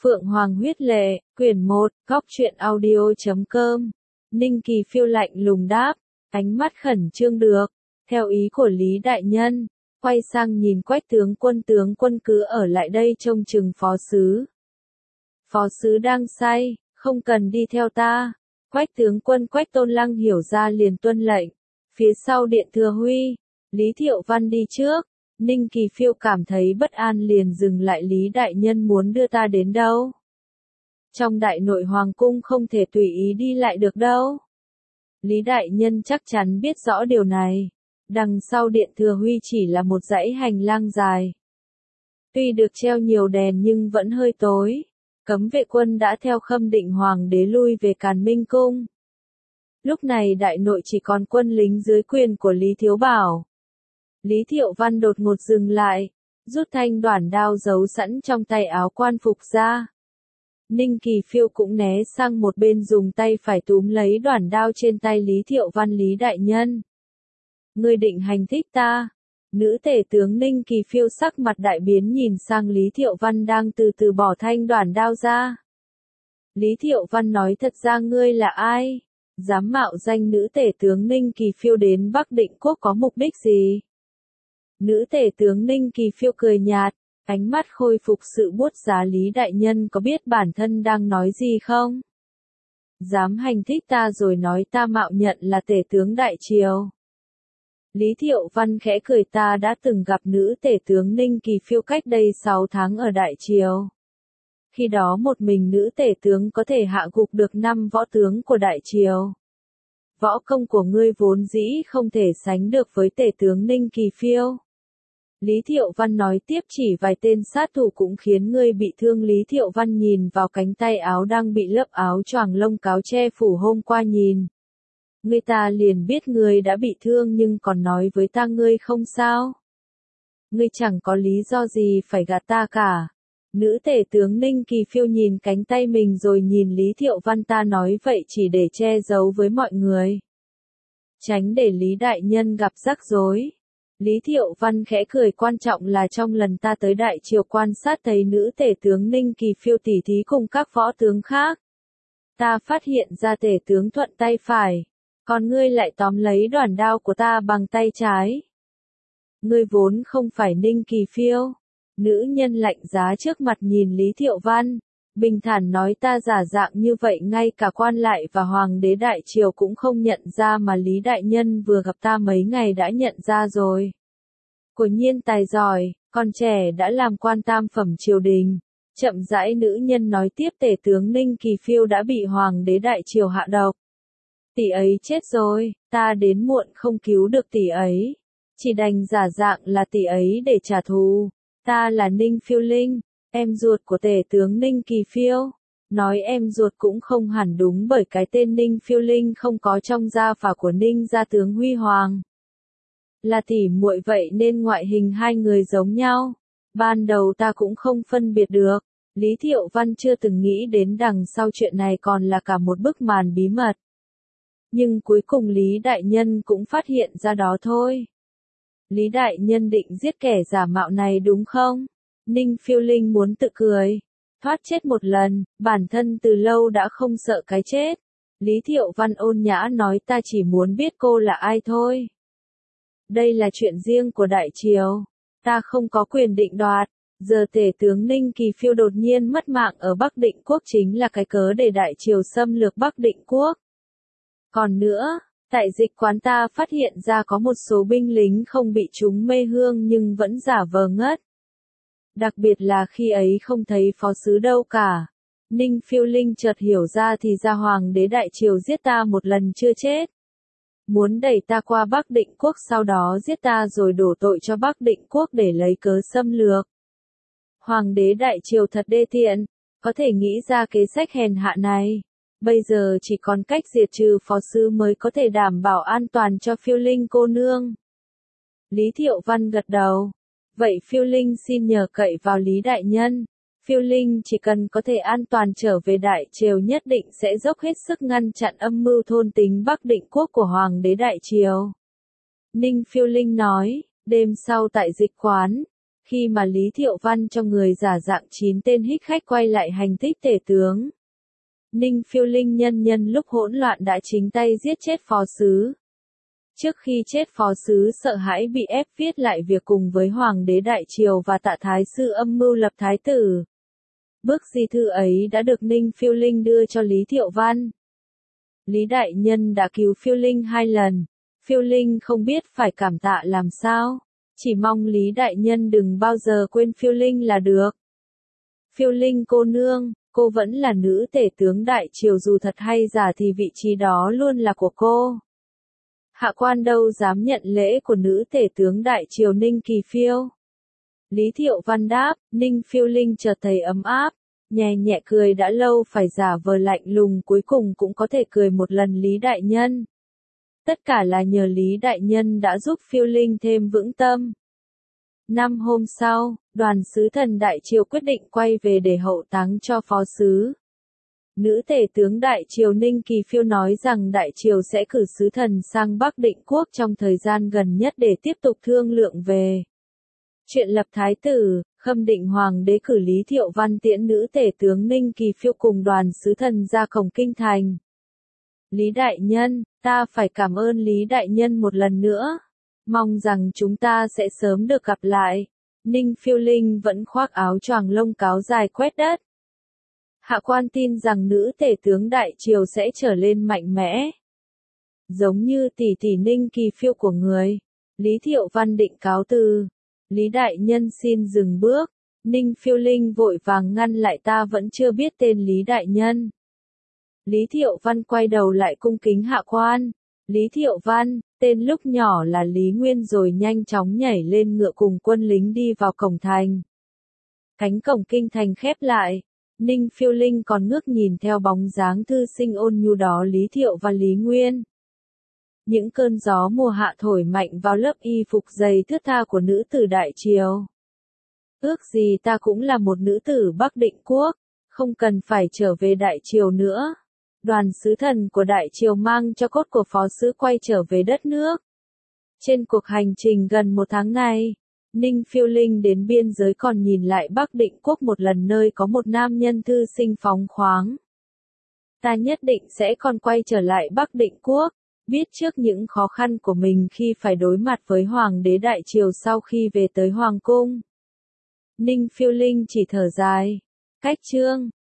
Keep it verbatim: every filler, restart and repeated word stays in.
Phượng Hoàng huyết lệ, quyển một, góc truyện audio chấm com. Ninh Kỳ Phiêu lạnh lùng đáp, ánh mắt khẩn trương được, theo ý của Lý Đại Nhân, quay sang nhìn Quách tướng quân tướng quân cứ ở lại đây trông chừng phó sứ. Phó sứ đang say, không cần đi theo ta. Quách tướng quân Quách Tôn Lăng hiểu ra liền tuân lệnh. Phía sau điện Thừa Huy, Lý Thiệu Văn đi trước. Ninh Kỳ Phiêu cảm thấy bất an liền dừng lại. Lý Đại Nhân muốn đưa ta đến đâu? Trong đại nội hoàng cung không thể tùy ý đi lại được đâu. Lý Đại Nhân chắc chắn biết rõ điều này. Đằng sau điện Thừa Huy chỉ là một dãy hành lang dài. Tuy được treo nhiều đèn nhưng vẫn hơi tối. Cấm vệ quân đã theo Khâm Định Hoàng đế lui về Càn Minh Cung. Lúc này đại nội chỉ còn quân lính dưới quyền của Lý Thiếu Bảo. Lý Thiệu Văn đột ngột dừng lại, rút thanh đoản đao giấu sẵn trong tay áo quan phục ra. Ninh Kỳ Phiêu cũng né sang một bên dùng tay phải túm lấy đoản đao trên tay Lý Thiệu Văn. Lý Đại Nhân, ngươi định hành thích ta? Nữ tể tướng Ninh Kỳ Phiêu sắc mặt đại biến nhìn sang Lý Thiệu Văn đang từ từ bỏ thanh đoản đao ra. Lý Thiệu Văn nói, thật ra ngươi là ai? Dám mạo danh nữ tể tướng Ninh Kỳ Phiêu đến Bắc Định Quốc có mục đích gì? Nữ tể tướng Ninh Kỳ Phiêu cười nhạt, ánh mắt khôi phục sự buốt giá. Lý Đại Nhân có biết bản thân đang nói gì không? Dám hành thích ta rồi nói ta mạo nhận là tể tướng Đại Triều. Lý Thiệu Văn khẽ cười, ta đã từng gặp nữ tể tướng Ninh Kỳ Phiêu cách đây sáu tháng ở Đại Triều. Khi đó một mình nữ tể tướng có thể hạ gục được năm võ tướng của Đại Triều. Võ công của ngươi vốn dĩ không thể sánh được với tể tướng Ninh Kỳ Phiêu. Lý Thiệu Văn nói tiếp, chỉ vài tên sát thủ cũng khiến ngươi bị thương. Lý Thiệu Văn nhìn vào cánh tay áo đang bị lớp áo choàng lông cáo che phủ hôm qua nhìn. Người ta liền biết ngươi đã bị thương nhưng còn nói với ta ngươi không sao. Ngươi chẳng có lý do gì phải gạt ta cả. Nữ tể tướng Ninh Kỳ Phiêu nhìn cánh tay mình rồi nhìn Lý Thiệu Văn, ta nói vậy chỉ để che giấu với mọi người. Tránh để Lý Đại Nhân gặp rắc rối. Lý Thiệu Văn khẽ cười, quan trọng là trong lần ta tới Đại Triều quan sát thấy nữ tể tướng Ninh Kỳ Phiêu tỉ thí cùng các võ tướng khác. Ta phát hiện ra tể tướng thuận tay phải, còn ngươi lại tóm lấy đoản đao của ta bằng tay trái. Ngươi vốn không phải Ninh Kỳ Phiêu. Nữ nhân lạnh giá trước mặt nhìn Lý Thiệu Văn, bình thản nói, ta giả dạng như vậy ngay cả quan lại và hoàng đế Đại Triều cũng không nhận ra mà Lý Đại Nhân vừa gặp ta mấy ngày đã nhận ra rồi. Quả nhiên tài giỏi, còn trẻ đã làm quan tam phẩm triều đình. Chậm rãi nữ nhân nói tiếp, tể tướng Ninh Kỳ Phiêu đã bị hoàng đế Đại Triều hạ độc. Tỷ ấy chết rồi, ta đến muộn không cứu được tỷ ấy. Chỉ đành giả dạng là tỷ ấy để trả thù. Ta là Ninh Phiêu Linh, em ruột của tể tướng Ninh Kỳ Phiêu. Nói em ruột cũng không hẳn đúng, bởi cái tên Ninh Phiêu Linh không có trong gia phả của Ninh gia tướng Huy Hoàng. Là tỉ muội vậy nên ngoại hình hai người giống nhau. Ban đầu ta cũng không phân biệt được. Lý Thiệu Văn chưa từng nghĩ đến đằng sau chuyện này còn là cả một bức màn bí mật. Nhưng cuối cùng Lý Đại Nhân cũng phát hiện ra đó thôi. Lý Đại Nhân định giết kẻ giả mạo này đúng không? Ninh Phiêu Linh muốn tự cười. Thoát chết một lần, bản thân từ lâu đã không sợ cái chết. Lý Thiệu Văn ôn nhã nói, ta chỉ muốn biết cô là ai thôi. Đây là chuyện riêng của Đại Triều. Ta không có quyền định đoạt. Giờ tể tướng Ninh Kỳ Phiêu đột nhiên mất mạng ở Bắc Định Quốc chính là cái cớ để Đại Triều xâm lược Bắc Định Quốc. Còn nữa, tại dịch quán ta phát hiện ra có một số binh lính không bị trúng mê hương nhưng vẫn giả vờ ngất. Đặc biệt là khi ấy không thấy phó sứ đâu cả. Ninh Phiêu Linh chợt hiểu ra thì ra hoàng đế Đại Triều giết ta một lần chưa chết. Muốn đẩy ta qua Bắc Định Quốc, sau đó giết ta rồi đổ tội cho Bắc Định Quốc để lấy cớ xâm lược. Hoàng đế Đại Triều thật đê tiện, có thể nghĩ ra kế sách hèn hạ này. Bây giờ chỉ còn cách diệt trừ phó sứ mới có thể đảm bảo an toàn cho Phiêu Linh cô nương. Lý Thiệu Văn gật đầu. Vậy Phiêu Linh xin nhờ cậy vào Lý Đại Nhân. Phiêu Linh chỉ cần có thể an toàn trở về Đại Triều nhất định sẽ dốc hết sức ngăn chặn âm mưu thôn tính Bắc Định Quốc của hoàng đế Đại Triều. Ninh Phiêu Linh nói, đêm sau tại dịch quán, Khi mà Lý Thiệu Văn cho người giả dạng chín tên hích khách quay lại hành thích tể tướng, Ninh Phiêu Linh nhân nhân lúc hỗn loạn đã chính tay giết chết phó sứ. Trước khi chết phó sứ sợ hãi bị ép viết lại việc cùng với Hoàng đế Đại Triều và Tạ Thái Sư âm mưu lập thái tử. Bức di thư ấy đã được Ninh Phiêu Linh đưa cho Lý Thiệu Văn. Lý Đại Nhân đã cứu Phiêu Linh hai lần. Phiêu Linh không biết phải cảm tạ làm sao. Chỉ mong Lý Đại Nhân đừng bao giờ quên Phiêu Linh là được. Phiêu Linh cô nương, cô vẫn là nữ tể tướng Đại Triều, dù thật hay giả thì vị trí đó luôn là của cô. Hạ quan đâu dám nhận lễ của nữ tể tướng Đại Triều Ninh Kỳ Phiêu. Lý Thiệu Văn đáp. Ninh Phiêu Linh chợt thấy ấm áp, nhẹ nhẹ cười, đã lâu phải giả vờ lạnh lùng cuối cùng cũng có thể cười một lần Lý Đại Nhân. Tất cả là nhờ Lý Đại Nhân đã giúp Phiêu Linh thêm vững tâm. Năm hôm sau, đoàn sứ thần Đại Triều quyết định quay về để hậu táng cho phó sứ. Nữ tể tướng Đại Triều Ninh Kỳ Phiêu nói rằng Đại Triều sẽ cử sứ thần sang Bắc Định Quốc trong thời gian gần nhất để tiếp tục thương lượng về chuyện lập thái tử. Khâm Định Hoàng đế cử Lý Thiệu Văn tiễn nữ tể tướng Ninh Kỳ Phiêu cùng đoàn sứ thần ra cổng kinh thành. Lý Đại Nhân, ta phải cảm ơn Lý Đại Nhân một lần nữa. Mong rằng chúng ta sẽ sớm được gặp lại. Ninh Phiêu Linh vẫn khoác áo choàng lông cáo dài quét đất. Hạ quan tin rằng nữ tể tướng Đại Triều sẽ trở lên mạnh mẽ, giống như tỷ tỷ Ninh Kỳ Phiêu của người. Lý Thiệu Văn định cáo từ. Lý Đại Nhân xin dừng bước. Ninh Phiêu Linh vội vàng ngăn lại, ta vẫn chưa biết tên Lý Đại Nhân. Lý Thiệu Văn quay đầu lại cung kính hạ quan. Lý Thiệu Văn, tên lúc nhỏ là Lý Nguyên, rồi nhanh chóng nhảy lên ngựa cùng quân lính đi vào cổng thành. Cánh cổng kinh thành khép lại. Ninh Phiêu Linh còn ngước nhìn theo bóng dáng thư sinh ôn nhu đó Lý Thiệu và Lý Nguyên. Những cơn gió mùa hạ thổi mạnh vào lớp y phục dày thướt tha của nữ tử Đại Triều. Ước gì ta cũng là một nữ tử Bắc Định Quốc, không cần phải trở về Đại Triều nữa. Đoàn sứ thần của Đại Triều mang cho cốt của phó sứ quay trở về đất nước. Trên cuộc hành trình gần một tháng này, Ninh Phiêu Linh đến biên giới còn nhìn lại Bắc Định Quốc một lần, nơi có một nam nhân thư sinh phóng khoáng. Ta nhất định sẽ còn quay trở lại Bắc Định Quốc, biết trước những khó khăn của mình khi phải đối mặt với Hoàng đế Đại Triều sau khi về tới Hoàng cung. Ninh Phiêu Linh chỉ thở dài. Cách chương